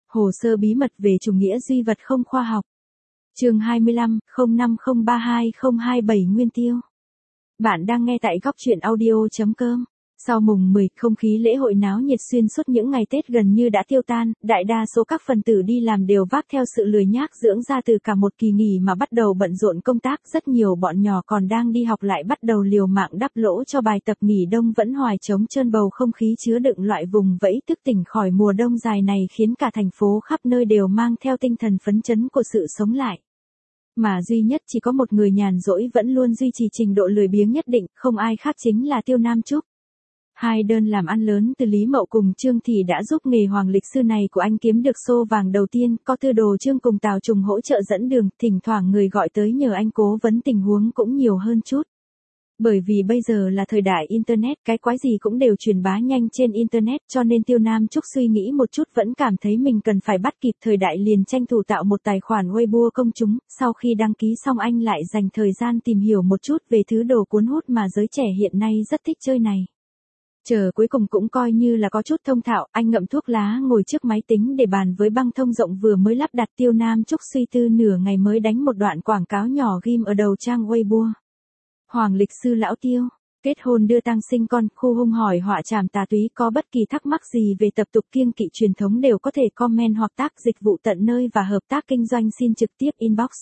Hồ sơ bí mật về chủ nghĩa duy vật không khoa học. Chương 25, 05032027 Nguyên tiêu. Bạn đang nghe tại góc truyện audio.com. Sau mùng 10, không khí lễ hội náo nhiệt xuyên suốt những ngày Tết gần như đã tiêu tan, đại đa số các phần tử đi làm đều vác theo sự lười nhác dưỡng ra từ cả một kỳ nghỉ mà bắt đầu bận rộn công tác. Rất nhiều bọn nhỏ còn đang đi học lại bắt đầu liều mạng đắp lỗ cho bài tập nghỉ đông vẫn hoài trống trơn. Bầu không khí chứa đựng loại vùng vẫy thức tỉnh khỏi mùa đông dài này khiến cả thành phố khắp nơi đều mang theo tinh thần phấn chấn của sự sống lại. Mà duy nhất chỉ có một người nhàn rỗi vẫn luôn duy trì trình độ lười biếng nhất định, không ai khác chính là Tiêu Nam Trúc. Hai đơn làm ăn lớn từ Lý Mậu cùng Trương Thị đã giúp nghề hoàng lịch sư này của anh kiếm được xô vàng đầu tiên, có Tư Đồ Trương cùng Tào Trùng hỗ trợ dẫn đường, thỉnh thoảng người gọi tới nhờ anh cố vấn tình huống cũng nhiều hơn chút. Bởi vì bây giờ là thời đại Internet, cái quái gì cũng đều truyền bá nhanh trên Internet, cho nên Tiêu Nam Trúc suy nghĩ một chút vẫn cảm thấy mình cần phải bắt kịp thời đại, liền tranh thủ tạo một tài khoản Weibo công chúng. Sau khi đăng ký xong anh lại dành thời gian tìm hiểu một chút về thứ đồ cuốn hút mà giới trẻ hiện nay rất thích chơi này. Chờ cuối cùng cũng coi như là có chút thông thạo, anh ngậm thuốc lá ngồi trước máy tính để bàn với băng thông rộng vừa mới lắp đặt. Tiêu Nam Trúc suy tư nửa ngày mới đánh một đoạn quảng cáo nhỏ ghim ở đầu trang Weibo. Hoàng lịch sư lão Tiêu, kết hôn đưa tang sinh con, khu hung hỏi họa chảm tà túy, có bất kỳ thắc mắc gì về tập tục kiêng kỵ truyền thống đều có thể comment hoặc tác dịch vụ tận nơi và hợp tác kinh doanh xin trực tiếp inbox.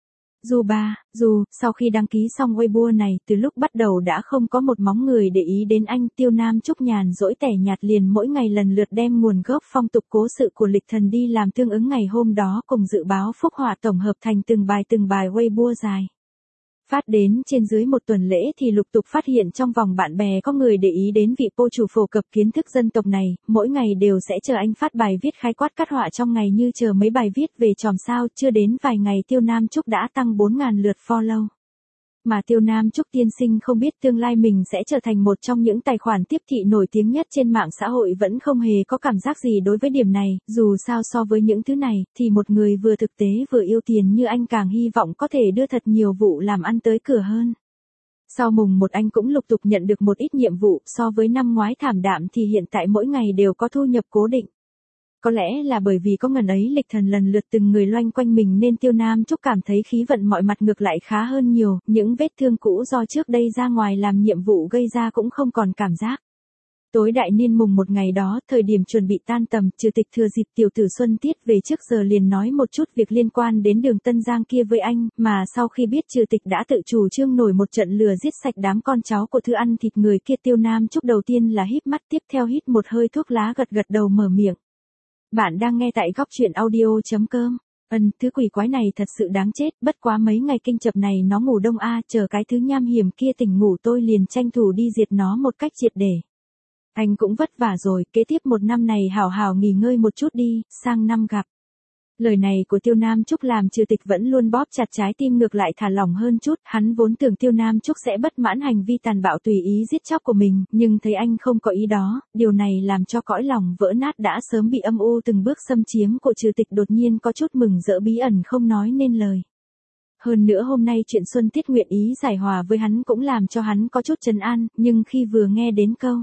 Dù, sau khi đăng ký xong Weibo này, từ lúc bắt đầu đã không có một móng người để ý đến anh. Tiêu Nam Trúc nhàn rỗi tẻ nhạt liền mỗi ngày lần lượt đem nguồn gốc phong tục cố sự của lịch thần đi làm tương ứng ngày hôm đó cùng dự báo phúc họa tổng hợp thành từng bài Weibo dài. Phát đến trên dưới một tuần lễ thì lục tục phát hiện trong vòng bạn bè có người để ý đến vị cô chủ phổ cập kiến thức dân tộc này, mỗi ngày đều sẽ chờ anh phát bài viết khái quát cắt họa trong ngày như chờ mấy bài viết về chòm sao. Chưa đến vài ngày Tiêu Nam Trúc đã tăng 4.000 lượt follow. Mà Tiêu Nam Trúc tiên sinh không biết tương lai mình sẽ trở thành một trong những tài khoản tiếp thị nổi tiếng nhất trên mạng xã hội vẫn không hề có cảm giác gì đối với điểm này, dù sao so với những thứ này, thì một người vừa thực tế vừa yêu tiền như anh càng hy vọng có thể đưa thật nhiều vụ làm ăn tới cửa hơn. Sau mùng 1 anh cũng lục tục nhận được một ít nhiệm vụ, so với năm ngoái thảm đạm thì hiện tại mỗi ngày đều có thu nhập cố định. Có lẽ là bởi vì có ngần ấy lịch thần lần lượt từng người loanh quanh mình nên Tiêu Nam Trúc cảm thấy khí vận mọi mặt ngược lại khá hơn nhiều, những vết thương cũ do trước đây ra ngoài làm nhiệm vụ gây ra cũng không còn cảm giác. Tối đại niên mùng 1 ngày đó, thời điểm chuẩn bị tan tầm, Trừ Tịch thừa dịp tiểu tử Xuân Tiết về trước giờ liền nói một chút việc liên quan đến đường Tân Giang kia với anh, mà sau khi biết Trừ Tịch đã tự chủ trương nổi một trận lừa giết sạch đám con cháu của Thư ăn thịt người kia, Tiêu Nam Trúc đầu tiên là híp mắt, tiếp theo hít một hơi thuốc lá gật đầu mở miệng. Bạn đang nghe tại góc truyện audio.com. Thứ quỷ quái này thật sự đáng chết, bất quá mấy ngày kinh chập này nó ngủ đông chờ cái thứ nham hiểm kia tỉnh ngủ tôi liền tranh thủ đi diệt nó một cách triệt để. Anh cũng vất vả rồi, kế tiếp một năm này hảo hảo nghỉ ngơi một chút đi, sang năm gặp. Lời này của Tiêu Nam Trúc làm Trừ Tịch vẫn luôn bóp chặt trái tim ngược lại thả lỏng hơn chút, hắn vốn tưởng Tiêu Nam Trúc sẽ bất mãn hành vi tàn bạo tùy ý giết chóc của mình, nhưng thấy anh không có ý đó, điều này làm cho cõi lòng vỡ nát đã sớm bị âm u từng bước xâm chiếm của Trừ Tịch đột nhiên có chút mừng rỡ bí ẩn không nói nên lời. Hơn nữa hôm nay chuyện Xuân Tiết nguyện ý giải hòa với hắn cũng làm cho hắn có chút trấn an, nhưng khi vừa nghe đến câu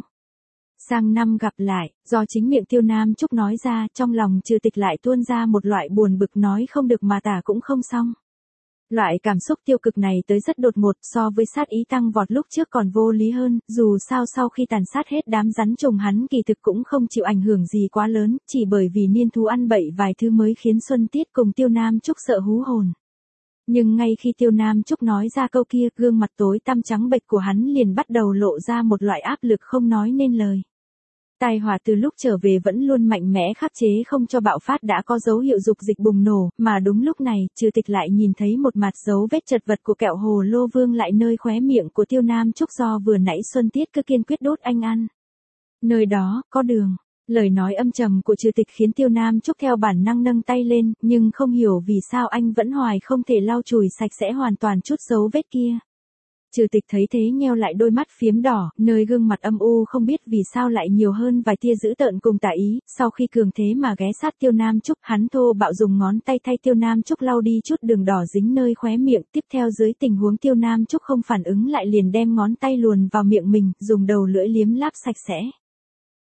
sang năm gặp lại, do chính miệng Tiêu Nam Trúc nói ra, trong lòng Trừ Tịch lại tuôn ra một loại buồn bực nói không được mà tả cũng không xong. Loại cảm xúc tiêu cực này tới rất đột ngột, so với sát ý tăng vọt lúc trước còn vô lý hơn, dù sao sau khi tàn sát hết đám rắn trùng hắn kỳ thực cũng không chịu ảnh hưởng gì quá lớn, chỉ bởi vì niên thú ăn bậy vài thứ mới khiến Xuân Tiết cùng Tiêu Nam Trúc sợ hú hồn. Nhưng ngay khi Tiêu Nam Trúc nói ra câu kia, gương mặt tối tăm trắng bệch của hắn liền bắt đầu lộ ra một loại áp lực không nói nên lời. Tai họa từ lúc trở về vẫn luôn mạnh mẽ khắc chế không cho bạo phát đã có dấu hiệu dục dịch bùng nổ, mà đúng lúc này, Trừ Tịch lại nhìn thấy một mặt dấu vết chật vật của kẹo hồ lô vương lại nơi khóe miệng của Tiêu Nam Trúc do vừa nãy Xuân Tiết cứ kiên quyết đốt anh ăn. Nơi đó, có đường. Lời nói âm trầm của Trừ Tịch khiến Tiêu Nam Trúc theo bản năng nâng tay lên, nhưng không hiểu vì sao anh vẫn hoài không thể lau chùi sạch sẽ hoàn toàn chút dấu vết kia. Trừ Tịch thấy thế nheo lại đôi mắt phiếm đỏ, nơi gương mặt âm u không biết vì sao lại nhiều hơn vài tia dữ tợn cùng tà ý, sau khi cường thế mà ghé sát Tiêu Nam Trúc, hắn thô bạo dùng ngón tay thay Tiêu Nam Trúc lau đi chút đường đỏ dính nơi khóe miệng, tiếp theo dưới tình huống Tiêu Nam Trúc không phản ứng lại liền đem ngón tay luồn vào miệng mình, dùng đầu lưỡi liếm láp sạch sẽ.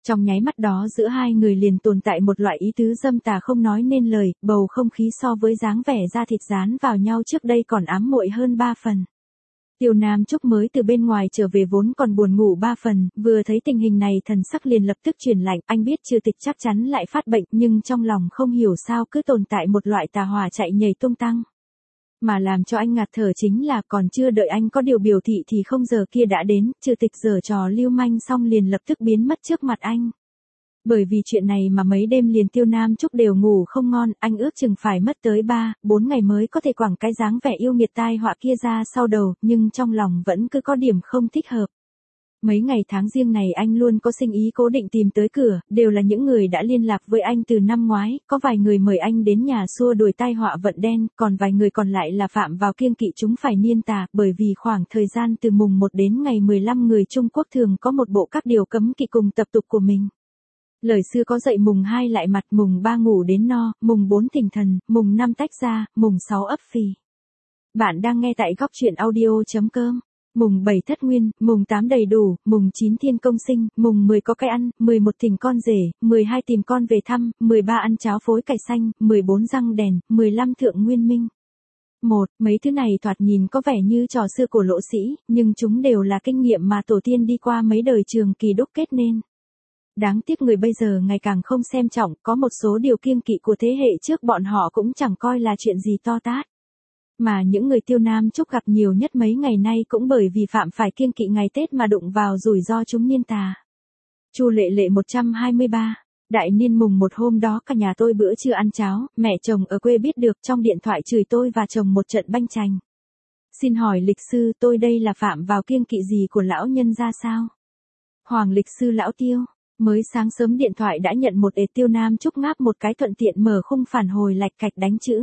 Trong nháy mắt đó giữa hai người liền tồn tại một loại ý tứ dâm tà không nói nên lời, bầu không khí so với dáng vẻ da thịt dán vào nhau trước đây còn ám muội hơn 3 phần. Tiêu Nam Trúc mới từ bên ngoài trở về vốn còn buồn ngủ 3 phần, vừa thấy tình hình này thần sắc liền lập tức chuyển lạnh, anh biết Trừ Tịch chắc chắn lại phát bệnh nhưng trong lòng không hiểu sao cứ tồn tại một loại tà hỏa chạy nhảy tung tăng. Mà làm cho anh ngạt thở chính là còn chưa đợi anh có điều biểu thị thì không giờ kia đã đến, Trừ Tịch giở trò lưu manh xong liền lập tức biến mất trước mặt anh. Bởi vì chuyện này mà mấy đêm liền Tiêu Nam Trúc đều ngủ không ngon, anh ước chừng phải mất tới 3-4 ngày mới có thể quẳng cái dáng vẻ yêu nghiệt tai họa kia ra sau đầu, nhưng trong lòng vẫn cứ có điểm không thích hợp. Mấy ngày tháng riêng này anh luôn có sinh ý cố định tìm tới cửa, đều là những người đã liên lạc với anh từ năm ngoái, có vài người mời anh đến nhà xua đuổi tai họa vận đen, còn vài người còn lại là phạm vào kiêng kỵ chúng phải niên tà, bởi vì khoảng thời gian từ mùng 1 đến ngày 15 người Trung Quốc thường có một bộ các điều cấm kỵ cùng tập tục của mình. Lời xưa có dạy mùng 2 lại mặt, mùng 3 ngủ đến no, mùng 4 tỉnh thần, mùng 5 tách ra, mùng 6 ấp phì. Bạn đang nghe tại góc truyện audio.com. Mùng 7 thất nguyên, mùng 8 đầy đủ, mùng 9 thiên công sinh, mùng 10 có cái ăn, 11 thỉnh con rể, 12 tìm con về thăm, 13 ăn cháo phối cải xanh, 14 răng đèn, 15 thượng nguyên minh. Mấy thứ này thoạt nhìn có vẻ như trò xưa cổ lỗ sĩ, nhưng chúng đều là kinh nghiệm mà tổ tiên đi qua mấy đời trường kỳ đúc kết nên. Đáng tiếc người bây giờ ngày càng không xem trọng, có một số điều kiêng kỵ của thế hệ trước bọn họ cũng chẳng coi là chuyện gì to tát. Mà những người Tiêu Nam Trúc gặp nhiều nhất mấy ngày nay cũng bởi vì phạm phải kiêng kỵ ngày Tết mà đụng vào rủi ro chúng niên tà. Chu Lệ Lệ 123. Đại niên mùng 1 hôm đó cả nhà tôi bữa trưa ăn cháo, mẹ chồng ở quê biết được trong điện thoại chửi tôi và chồng một trận banh chành. Xin hỏi lịch sư, tôi đây là phạm vào kiêng kỵ gì của lão nhân ra sao? Hoàng lịch sư lão Tiêu. Mới sáng sớm điện thoại đã nhận một ệt Tiêu Nam Trúc ngáp một cái thuận tiện mở khung phản hồi lạch cạch đánh chữ.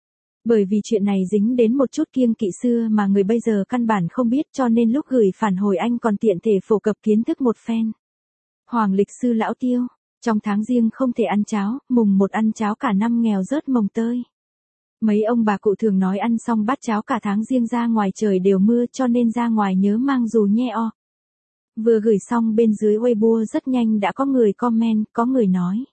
Bởi vì chuyện này dính đến một chút kiêng kỵ xưa mà người bây giờ căn bản không biết cho nên lúc gửi phản hồi anh còn tiện thể phổ cập kiến thức một phen. Hoàng lịch sư lão Tiêu, trong tháng riêng không thể ăn cháo, mùng 1 ăn cháo cả năm nghèo rớt mồng tơi. Mấy ông bà cụ thường nói ăn xong bát cháo cả tháng riêng ra ngoài trời đều mưa cho nên ra ngoài nhớ mang dù nhe o. Vừa gửi xong bên dưới Weibo rất nhanh đã có người comment, có người nói.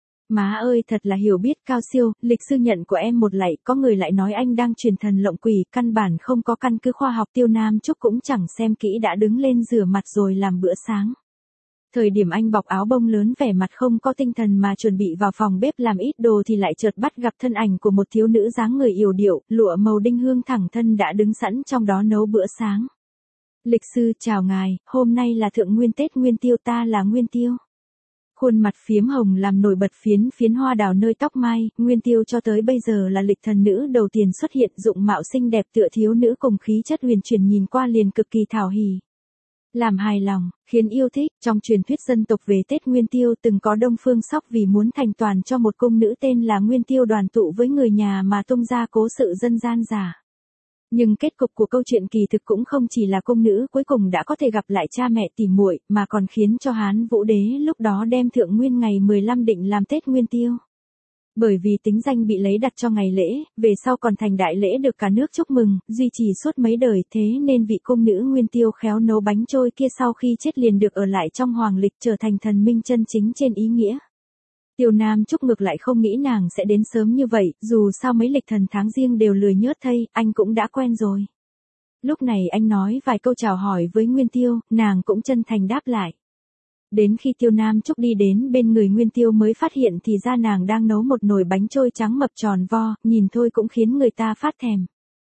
Má ơi thật là hiểu biết cao siêu, lịch sư nhận của em một lạy, có người lại nói anh đang truyền thần lộng quỷ, căn bản không có căn cứ khoa học. Tiêu Nam Trúc cũng chẳng xem kỹ đã đứng lên rửa mặt rồi làm bữa sáng. Thời điểm anh bọc áo bông lớn vẻ mặt không có tinh thần mà chuẩn bị vào phòng bếp làm ít đồ thì lại chợt bắt gặp thân ảnh của một thiếu nữ dáng người yểu điệu, lụa màu đinh hương thẳng thân đã đứng sẵn trong đó nấu bữa sáng. Lịch sư chào ngài, hôm nay là thượng nguyên Tết Nguyên Tiêu, ta là Nguyên Tiêu. Khuôn mặt phiếm hồng làm nổi bật phiến hoa đào nơi tóc mai, Nguyên Tiêu cho tới bây giờ là lịch thần nữ đầu tiên xuất hiện, dụng mạo xinh đẹp tựa thiếu nữ cùng khí chất huyền chuyển nhìn qua liền cực kỳ thảo hỉ. Làm hài lòng, khiến yêu thích, trong truyền thuyết dân tộc về Tết Nguyên Tiêu từng có Đông Phương Sóc vì muốn thành toàn cho một cung nữ tên là Nguyên Tiêu đoàn tụ với người nhà mà tung ra cố sự dân gian giả. Nhưng kết cục của câu chuyện kỳ thực cũng không chỉ là cung nữ cuối cùng đã có thể gặp lại cha mẹ tỉ muội, mà còn khiến cho Hán Vũ Đế lúc đó đem thượng nguyên ngày 15 định làm Tết Nguyên Tiêu. Bởi vì tính danh bị lấy đặt cho ngày lễ, về sau còn thành đại lễ được cả nước chúc mừng, duy trì suốt mấy đời, thế nên vị cung nữ Nguyên Tiêu khéo nấu bánh trôi kia sau khi chết liền được ở lại trong hoàng lịch trở thành thần minh chân chính trên ý nghĩa. Tiêu Nam Trúc ngược lại không nghĩ nàng sẽ đến sớm như vậy, dù sao mấy lịch thần tháng riêng đều lười nhớt thây, anh cũng đã quen rồi. Lúc này anh nói vài câu chào hỏi với Nguyên Tiêu, nàng cũng chân thành đáp lại. Đến khi Tiêu Nam Trúc đi đến bên người Nguyên Tiêu mới phát hiện thì ra nàng đang nấu một nồi bánh trôi trắng mập tròn vo, nhìn thôi cũng khiến người ta phát thèm.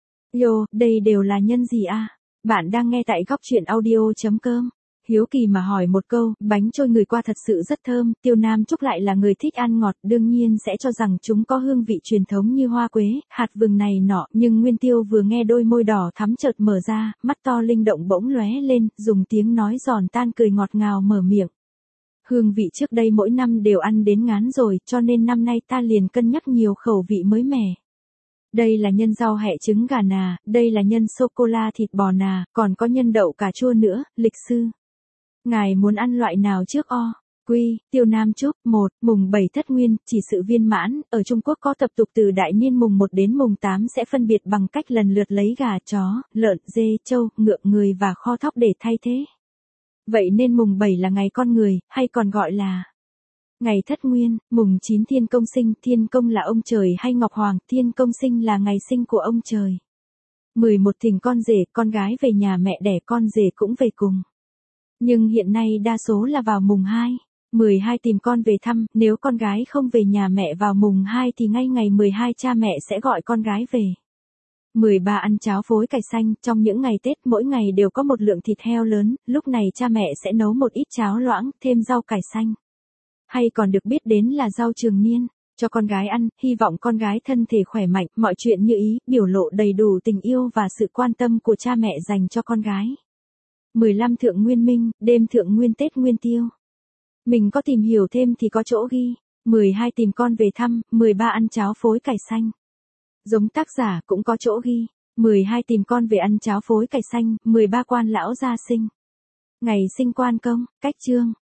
Yo, đây đều là nhân gì à? Bạn đang nghe tại góc truyện audio.com. Hiếu kỳ mà hỏi một câu, bánh trôi người qua thật sự rất thơm, Tiêu Nam Trúc lại là người thích ăn ngọt, đương nhiên sẽ cho rằng chúng có hương vị truyền thống như hoa quế, hạt vừng này nọ, nhưng Nguyên Tiêu vừa nghe đôi môi đỏ thắm chợt mở ra, mắt to linh động bỗng lóe lên, dùng tiếng nói giòn tan cười ngọt ngào mở miệng. Hương vị trước đây mỗi năm đều ăn đến ngán rồi, cho nên năm nay ta liền cân nhắc nhiều khẩu vị mới mẻ. Đây là nhân rau hẹ trứng gà nà, đây là nhân sô-cô-la thịt bò nà, còn có nhân đậu cà chua nữa, lịch sư. Ngài muốn ăn loại nào trước o? Quy, Tiêu Nam Trúc, mùng 7 thất nguyên, chỉ sự viên mãn, ở Trung Quốc có tập tục từ đại niên mùng 1 đến mùng 8 sẽ phân biệt bằng cách lần lượt lấy gà, chó, lợn, dê, trâu, ngựa, người và kho thóc để thay thế. Vậy nên mùng 7 là ngày con người, hay còn gọi là ngày Thất Nguyên. Mùng 9 Thiên Công sinh, Thiên Công là ông trời hay Ngọc Hoàng, Thiên Công sinh là ngày sinh của ông trời. 11 Thìn con rể, con gái về nhà mẹ đẻ, con rể cũng về cùng. Nhưng hiện nay đa số là vào mùng 2. 12 Tìm con về thăm, nếu con gái không về nhà mẹ vào mùng 2 thì ngay ngày 12 cha mẹ sẽ gọi con gái về. 13 Ăn cháo phối cải xanh, trong những ngày Tết mỗi ngày đều có một lượng thịt heo lớn, lúc này cha mẹ sẽ nấu một ít cháo loãng, thêm rau cải xanh. Hay còn được biết đến là rau trường niên, cho con gái ăn, hy vọng con gái thân thể khỏe mạnh, mọi chuyện như ý, biểu lộ đầy đủ tình yêu và sự quan tâm của cha mẹ dành cho con gái. 15 Thượng Nguyên Minh, đêm Thượng Nguyên Tết Nguyên Tiêu. Mình có tìm hiểu thêm thì có chỗ ghi, 12 Tìm con về thăm, 13 Ăn cháo phối cải xanh. Giống tác giả cũng có chỗ ghi, 12 Tìm con về ăn cháo phối cải xanh, 13 Quan lão gia sinh. Ngày sinh Quan Công, cách chương.